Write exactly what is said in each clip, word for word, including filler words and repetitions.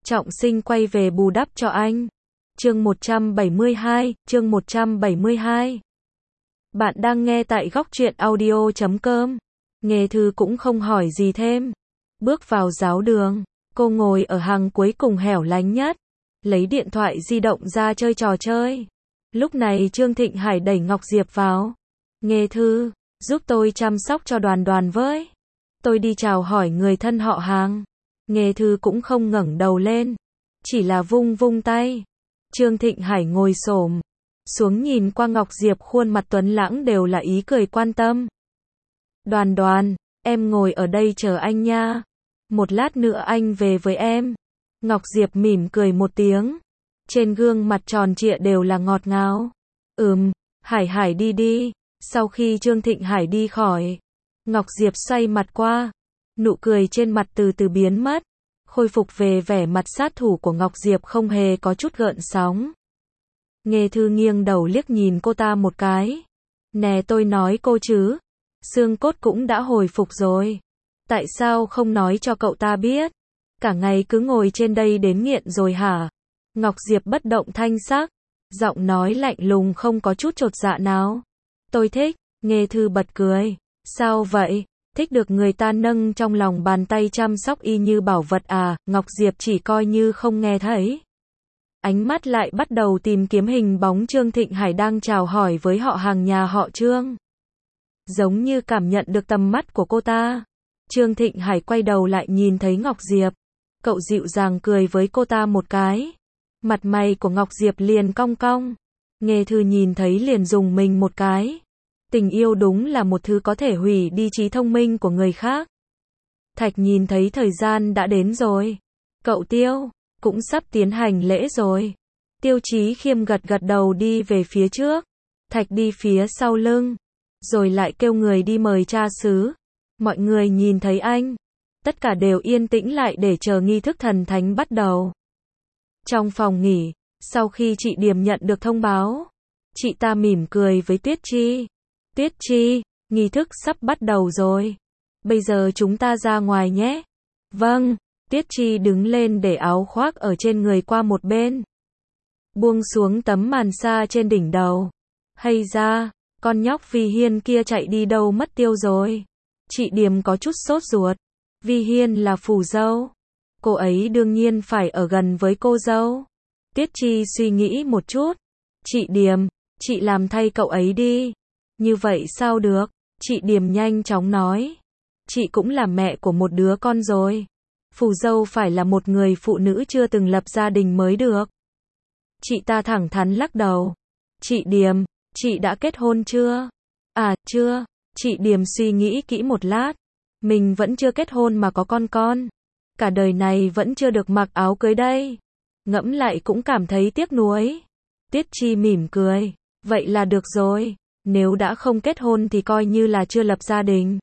trọng sinh quay về bù đắp cho anh. Chương một trăm bảy mươi hai, chương một trăm bảy mươi hai. Bạn đang nghe tại góc truyện audio chấm com. Nghê Thư cũng không hỏi gì thêm. Bước vào giáo đường, cô ngồi ở hàng cuối cùng hẻo lánh nhất, lấy điện thoại di động ra chơi trò chơi. Lúc này Trương Thịnh Hải đẩy Ngọc Diệp vào. Nghê Thư, giúp tôi chăm sóc cho Đoàn Đoàn với. Tôi đi chào hỏi người thân họ hàng. Nghê Thư cũng không ngẩng đầu lên, chỉ là vung vung tay. Trương Thịnh Hải ngồi xổm xuống nhìn qua Ngọc Diệp, khuôn mặt tuấn lãng đều là ý cười quan tâm. Đoàn Đoàn, em ngồi ở đây chờ anh nha. Một lát nữa anh về với em. Ngọc Diệp mỉm cười một tiếng. Trên gương mặt tròn trịa đều là ngọt ngào. Ừm, Hải Hải đi đi. Sau khi Trương Thịnh Hải đi khỏi, Ngọc Diệp xoay mặt qua. Nụ cười trên mặt từ từ biến mất. Khôi phục về vẻ mặt sát thủ của Ngọc Diệp không hề có chút gợn sóng. Nghê Thư nghiêng đầu liếc nhìn cô ta một cái. Nè, tôi nói cô chứ. Xương cốt cũng đã hồi phục rồi. Tại sao không nói cho cậu ta biết? Cả ngày cứ ngồi trên đây đến nghiện rồi hả? Ngọc Diệp bất động thanh sắc, giọng nói lạnh lùng không có chút chột dạ nào. Tôi thích. Nghê Thư bật cười. Sao vậy? Thích được người ta nâng trong lòng bàn tay chăm sóc y như bảo vật à? Ngọc Diệp chỉ coi như không nghe thấy. Ánh mắt lại bắt đầu tìm kiếm hình bóng Trương Thịnh Hải đang chào hỏi với họ hàng nhà họ Trương. Giống như cảm nhận được tầm mắt của cô ta. Trương Thịnh Hải quay đầu lại nhìn thấy Ngọc Diệp. Cậu dịu dàng cười với cô ta một cái. Mặt mày của Ngọc Diệp liền cong cong. Nghê Thư nhìn thấy liền dùng mình một cái. Tình yêu đúng là một thứ có thể hủy đi trí thông minh của người khác. Thạch nhìn thấy thời gian đã đến rồi. Cậu Tiêu, cũng sắp tiến hành lễ rồi. Tiêu Chí Khiêm gật gật đầu đi về phía trước. Thạch đi phía sau lưng. Rồi lại kêu người đi mời cha xứ. Mọi người nhìn thấy anh. Tất cả đều yên tĩnh lại để chờ nghi thức thần thánh bắt đầu. Trong phòng nghỉ, sau khi chị Điềm nhận được thông báo, chị ta mỉm cười với Tuyết Chi. Tuyết Chi, nghi thức sắp bắt đầu rồi. Bây giờ chúng ta ra ngoài nhé. Vâng. Tuyết Chi đứng lên để áo khoác ở trên người qua một bên. Buông xuống tấm màn sa trên đỉnh đầu. Hay ra, con nhóc Vi Hiên kia chạy đi đâu mất tiêu rồi. Chị Điềm có chút sốt ruột. Vi Hiên là phù dâu. Cô ấy đương nhiên phải ở gần với cô dâu. Tuyết Chi suy nghĩ một chút. Chị Điềm, chị làm thay cậu ấy đi. Như vậy sao được? Chị Điềm nhanh chóng nói. Chị cũng là mẹ của một đứa con rồi. Phù dâu phải là một người phụ nữ chưa từng lập gia đình mới được. Chị ta thẳng thắn lắc đầu. Chị Điềm, chị đã kết hôn chưa? À, chưa. Chị Điềm suy nghĩ kỹ một lát. Mình vẫn chưa kết hôn mà có con con. Cả đời này vẫn chưa được mặc áo cưới đây. Ngẫm lại cũng cảm thấy tiếc nuối. Tuyết Chi mỉm cười. Vậy là được rồi. Nếu đã không kết hôn thì coi như là chưa lập gia đình.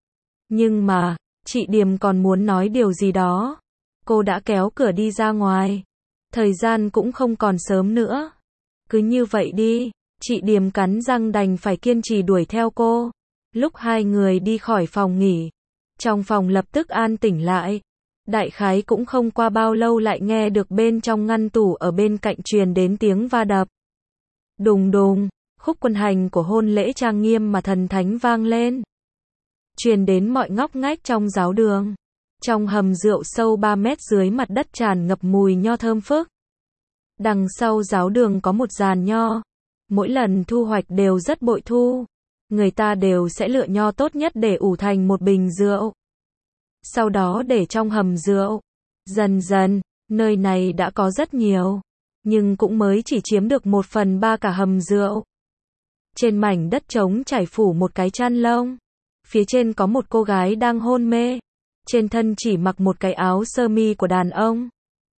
Nhưng mà, chị Điềm còn muốn nói điều gì đó. Cô đã kéo cửa đi ra ngoài. Thời gian cũng không còn sớm nữa. Cứ như vậy đi. Chị Điềm cắn răng đành phải kiên trì đuổi theo cô. Lúc hai người đi khỏi phòng nghỉ, trong phòng lập tức an tĩnh lại. Đại khái cũng không qua bao lâu lại nghe được bên trong ngăn tủ ở bên cạnh truyền đến tiếng va đập. Đùng đùng, khúc quân hành của hôn lễ trang nghiêm mà thần thánh vang lên. Truyền đến mọi ngóc ngách trong giáo đường. Trong hầm rượu sâu ba mét dưới mặt đất tràn ngập mùi nho thơm phức. Đằng sau giáo đường có một giàn nho. Mỗi lần thu hoạch đều rất bội thu. Người ta đều sẽ lựa nho tốt nhất để ủ thành một bình rượu. Sau đó để trong hầm rượu. Dần dần, nơi này đã có rất nhiều. Nhưng cũng mới chỉ chiếm được một phần ba cả hầm rượu. Trên mảnh đất trống trải phủ một cái chăn lông. Phía trên có một cô gái đang hôn mê. Trên thân chỉ mặc một cái áo sơ mi của đàn ông.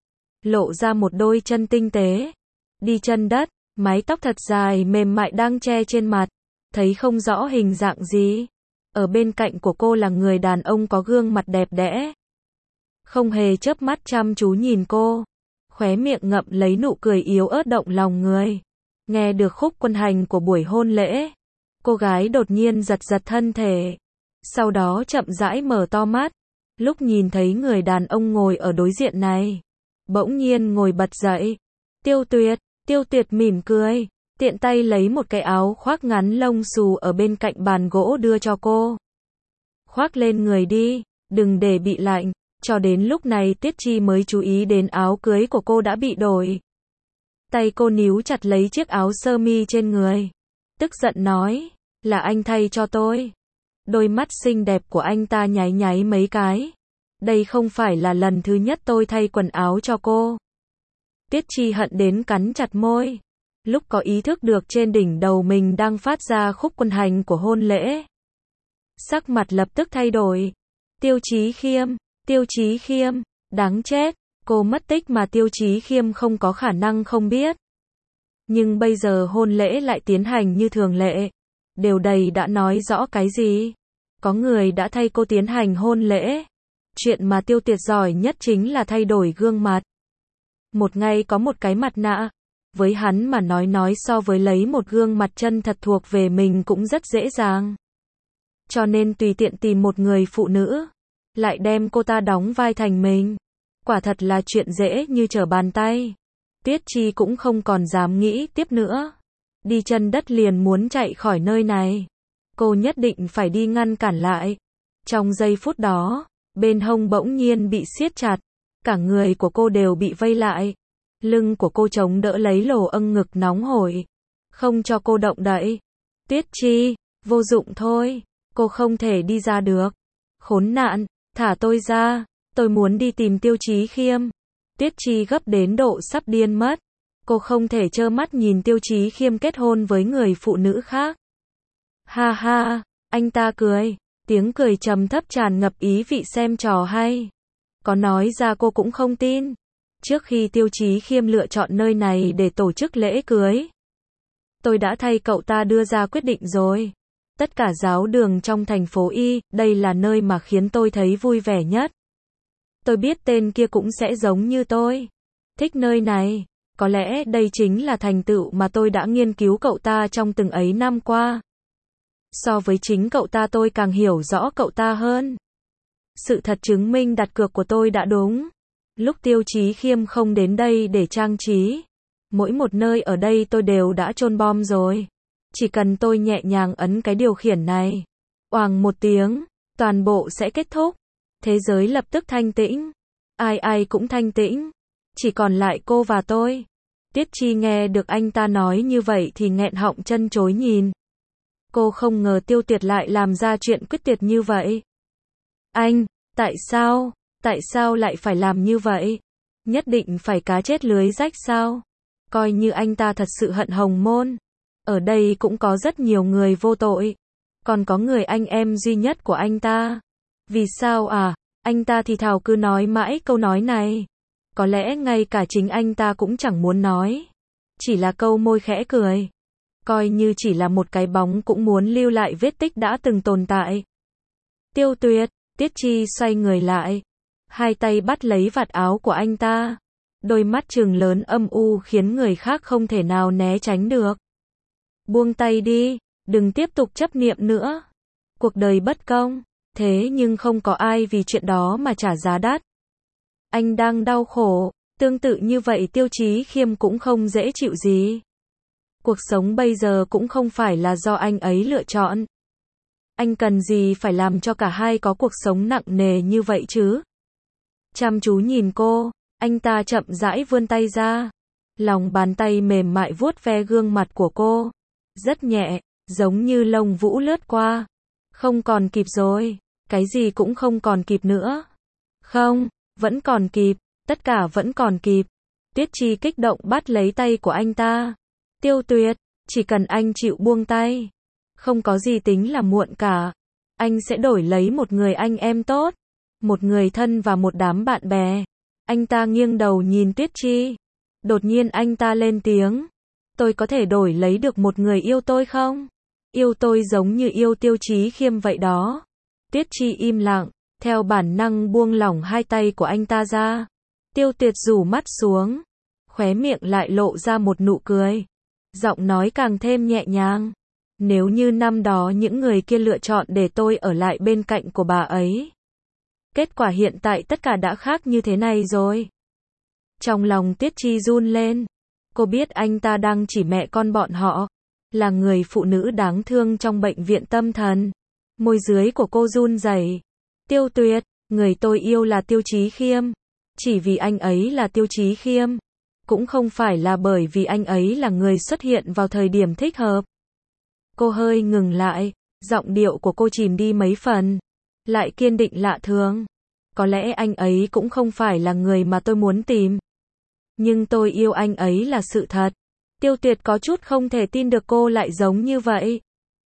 Lộ ra một đôi chân tinh tế. Đi chân đất, mái tóc thật dài mềm mại đang che trên mặt. Thấy không rõ hình dạng gì. Ở bên cạnh của cô là người đàn ông có gương mặt đẹp đẽ. Không hề chớp mắt chăm chú nhìn cô. Khóe miệng ngậm lấy nụ cười yếu ớt động lòng người. Nghe được khúc quân hành của buổi hôn lễ. Cô gái đột nhiên giật giật thân thể. Sau đó chậm rãi mở to mắt. Lúc nhìn thấy người đàn ông ngồi ở đối diện này. bỗng nhiên ngồi bật dậy. Tiêu Tuyệt, Tiêu Tuyệt mỉm cười, tiện tay lấy một cái áo khoác ngắn lông xù ở bên cạnh bàn gỗ đưa cho cô. Khoác lên người đi, đừng để bị lạnh. Cho đến lúc này Tiết Chi mới chú ý đến áo cưới của cô đã bị đổi. Tay cô níu chặt lấy chiếc áo sơ mi trên người. Tức giận nói, là anh thay cho tôi. Đôi mắt xinh đẹp của anh ta nháy nháy mấy cái. Đây không phải là lần thứ nhất tôi thay quần áo cho cô. Tiết Chi hận đến cắn chặt môi. Lúc có ý thức được trên đỉnh đầu mình đang phát ra khúc quân hành của hôn lễ. Sắc mặt lập tức thay đổi. Tiêu Chí Khiêm, Tiêu Chí Khiêm, đáng chết, cô mất tích mà Tiêu Chí Khiêm không có khả năng không biết. Nhưng bây giờ hôn lễ lại tiến hành như thường lệ. Điều đầy đã nói rõ cái gì? Có người đã thay cô tiến hành hôn lễ. Chuyện mà Tiêu Tuyệt giỏi nhất chính là thay đổi gương mặt. Một ngày có một cái mặt nạ. Với hắn mà nói nói so với lấy một gương mặt chân thật thuộc về mình cũng rất dễ dàng. Cho nên tùy tiện tìm một người phụ nữ, lại đem cô ta đóng vai thành mình. Quả thật là chuyện dễ như trở bàn tay. Tiết Chi cũng không còn dám nghĩ tiếp nữa. Đi chân đất liền muốn chạy khỏi nơi này. Cô nhất định phải đi ngăn cản lại. Trong giây phút đó, bên hông bỗng nhiên bị siết chặt. Cả người của cô đều bị vây lại. Lưng của cô chống đỡ lấy lồ âng ngực nóng hổi. Không cho cô động đậy. Tiết Chi, vô dụng thôi. Cô không thể đi ra được. Khốn nạn, thả tôi ra. Tôi muốn đi tìm Tiêu Chí Khiêm. Tiết Chi gấp đến độ sắp điên mất. Cô không thể trơ mắt nhìn Tiêu Chí Khiêm kết hôn với người phụ nữ khác. Ha ha, anh ta cười. Tiếng cười trầm thấp tràn ngập ý vị xem trò hay. Có nói ra cô cũng không tin. Trước khi Tiêu Chí Khiêm lựa chọn nơi này để tổ chức lễ cưới, tôi đã thay cậu ta đưa ra quyết định rồi. Tất cả giáo đường trong thành phố Y, đây là nơi mà khiến tôi thấy vui vẻ nhất. Tôi biết tên kia cũng sẽ giống như tôi. Thích nơi này. Có lẽ đây chính là thành tựu mà tôi đã nghiên cứu cậu ta trong từng ấy năm qua. So với chính cậu ta tôi càng hiểu rõ cậu ta hơn. Sự thật chứng minh đặt cược của tôi đã đúng. Lúc Tiêu Chí Khiêm không đến đây để trang trí, mỗi một nơi ở đây tôi đều đã chôn bom rồi. Chỉ cần tôi nhẹ nhàng ấn cái điều khiển này, oàng một tiếng, toàn bộ sẽ kết thúc. Thế giới lập tức thanh tĩnh. Ai ai cũng thanh tĩnh. Chỉ còn lại cô và tôi. Tiết Chi nghe được anh ta nói như vậy thì nghẹn họng chân chối nhìn. Cô không ngờ Tiêu Tuyệt lại làm ra chuyện quyết tuyệt như vậy. Anh, tại sao, tại sao lại phải làm như vậy? Nhất định phải cá chết lưới rách sao? Coi như anh ta thật sự hận Hồng Môn. Ở đây cũng có rất nhiều người vô tội. Còn có người anh em duy nhất của anh ta. Vì sao à? Anh ta thì thào cứ nói mãi câu nói này. Có lẽ ngay cả chính anh ta cũng chẳng muốn nói. Chỉ là câu môi khẽ cười. Coi như chỉ là một cái bóng cũng muốn lưu lại vết tích đã từng tồn tại. Tiêu Tuyệt, Tiết Chi xoay người lại. Hai tay bắt lấy vạt áo của anh ta. Đôi mắt trừng lớn âm u khiến người khác không thể nào né tránh được. Buông tay đi, đừng tiếp tục chấp niệm nữa. Cuộc đời bất công, thế nhưng không có ai vì chuyện đó mà trả giá đắt. Anh đang đau khổ, tương tự như vậy Tiêu Chí Khiêm cũng không dễ chịu gì. Cuộc sống bây giờ cũng không phải là do anh ấy lựa chọn. Anh cần gì phải làm cho cả hai có cuộc sống nặng nề như vậy chứ? Chăm chú nhìn cô, anh ta chậm rãi vươn tay ra. Lòng bàn tay mềm mại vuốt ve gương mặt của cô. Rất nhẹ, giống như lông vũ lướt qua. Không còn kịp rồi, cái gì cũng không còn kịp nữa. Không, vẫn còn kịp, tất cả vẫn còn kịp. Tiết Chi kích động bắt lấy tay của anh ta. Tiêu Tuyệt, chỉ cần anh chịu buông tay, không có gì tính là muộn cả. Anh sẽ đổi lấy một người anh em tốt, một người thân và một đám bạn bè. Anh ta nghiêng đầu nhìn Tiết Chi. Đột nhiên anh ta lên tiếng. Tôi có thể đổi lấy được một người yêu tôi không? Yêu tôi giống như yêu Tiêu Chí Khiêm vậy đó. Tiết Chi im lặng, theo bản năng buông lỏng hai tay của anh ta ra. Tiêu Tuyệt rủ mắt xuống, khóe miệng lại lộ ra một nụ cười. Giọng nói càng thêm nhẹ nhàng. Nếu như năm đó những người kia lựa chọn để tôi ở lại bên cạnh của bà ấy, kết quả hiện tại tất cả đã khác như thế này rồi. Trong lòng Tiết Chi run lên. Cô biết anh ta đang chỉ mẹ con bọn họ. Là người phụ nữ đáng thương trong bệnh viện tâm thần. Môi dưới của cô run rẩy. Tiêu Tuyệt, người tôi yêu là Tiêu Chí Khiêm. Chỉ vì anh ấy là Tiêu Chí Khiêm. Cũng không phải là bởi vì anh ấy là người xuất hiện vào thời điểm thích hợp. Cô hơi ngừng lại. Giọng điệu của cô chìm đi mấy phần. Lại kiên định lạ thường. Có lẽ anh ấy cũng không phải là người mà tôi muốn tìm. Nhưng tôi yêu anh ấy là sự thật. Tiêu Tuyệt có chút không thể tin được cô lại giống như vậy.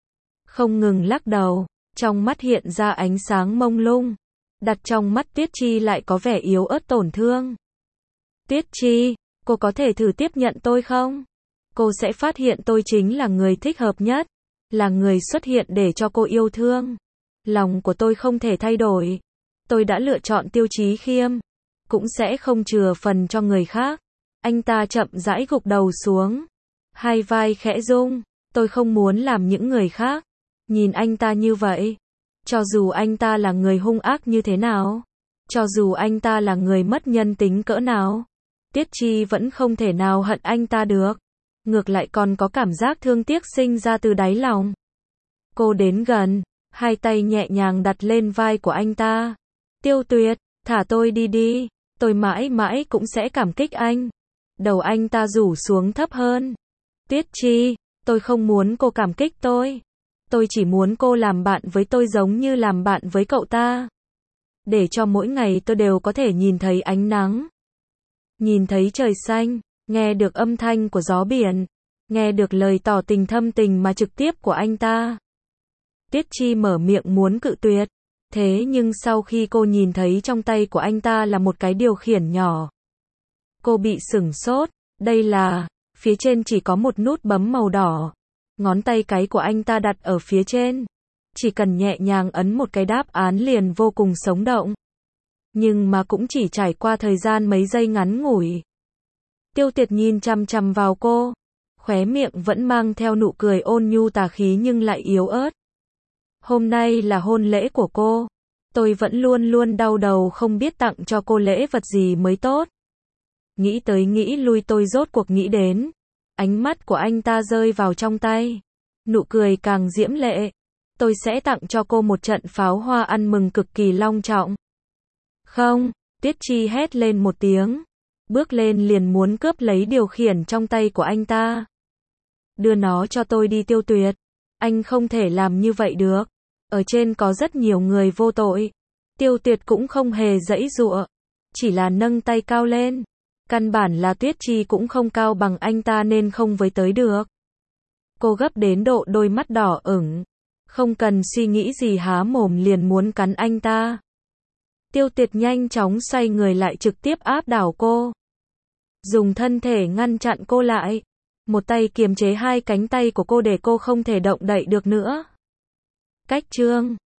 Không ngừng lắc đầu. Trong mắt hiện ra ánh sáng mông lung. Đặt trong mắt Tuyết Chi lại có vẻ yếu ớt tổn thương. Tuyết Chi, cô có thể thử tiếp nhận tôi không? Cô sẽ phát hiện tôi chính là người thích hợp nhất. Là người xuất hiện để cho cô yêu thương. Lòng của tôi không thể thay đổi. Tôi đã lựa chọn Tiêu Chí Khiêm. Cũng sẽ không chừa phần cho người khác. Anh ta chậm rãi gục đầu xuống. Hai vai khẽ rung. Tôi không muốn làm những người khác. Nhìn anh ta như vậy. Cho dù anh ta là người hung ác như thế nào. Cho dù anh ta là người mất nhân tính cỡ nào. Tiết Chi vẫn không thể nào hận anh ta được. Ngược lại còn có cảm giác thương tiếc sinh ra từ đáy lòng. Cô đến gần. Hai tay nhẹ nhàng đặt lên vai của anh ta. Tiêu Tuyệt, thả tôi đi đi. Tôi mãi mãi cũng sẽ cảm kích anh. Đầu anh ta rủ xuống thấp hơn. Tiết Chi, tôi không muốn cô cảm kích tôi. Tôi chỉ muốn cô làm bạn với tôi giống như làm bạn với cậu ta. Để cho mỗi ngày tôi đều có thể nhìn thấy ánh nắng. Nhìn thấy trời xanh, nghe được âm thanh của gió biển. Nghe được lời tỏ tình thâm tình mà trực tiếp của anh ta. Tiết Chi mở miệng muốn cự tuyệt. Thế nhưng sau khi cô nhìn thấy trong tay của anh ta là một cái điều khiển nhỏ. Cô bị sửng sốt. Đây là, phía trên chỉ có một nút bấm màu đỏ. Ngón tay cái của anh ta đặt ở phía trên. Chỉ cần nhẹ nhàng ấn một cái đáp án liền vô cùng sống động. Nhưng mà cũng chỉ trải qua thời gian mấy giây ngắn ngủi. Tiêu Tuyệt nhìn chằm chằm vào cô. Khóe miệng vẫn mang theo nụ cười ôn nhu tà khí nhưng lại yếu ớt. Hôm nay là hôn lễ của cô. Tôi vẫn luôn luôn đau đầu không biết tặng cho cô lễ vật gì mới tốt. Nghĩ tới nghĩ lui tôi rốt cuộc nghĩ đến. Ánh mắt của anh ta rơi vào trong tay. Nụ cười càng diễm lệ. Tôi sẽ tặng cho cô một trận pháo hoa ăn mừng cực kỳ long trọng. Không, Tiết Chi hét lên một tiếng. Bước lên liền muốn cướp lấy điều khiển trong tay của anh ta. Đưa nó cho tôi đi Tiêu Tuyệt. Anh không thể làm như vậy được. Ở trên có rất nhiều người vô tội. Tiêu Tuyệt cũng không hề giãy giụa. Chỉ là nâng tay cao lên. Căn bản là Tuyết Chi cũng không cao bằng anh ta nên không với tới được. Cô gấp đến độ đôi mắt đỏ ửng. Không cần suy nghĩ gì há mồm liền muốn cắn anh ta. Tiêu Tuyệt nhanh chóng xoay người lại trực tiếp áp đảo cô. Dùng thân thể ngăn chặn cô lại. Một tay kiềm chế hai cánh tay của cô để cô không thể động đậy được nữa. Cách chương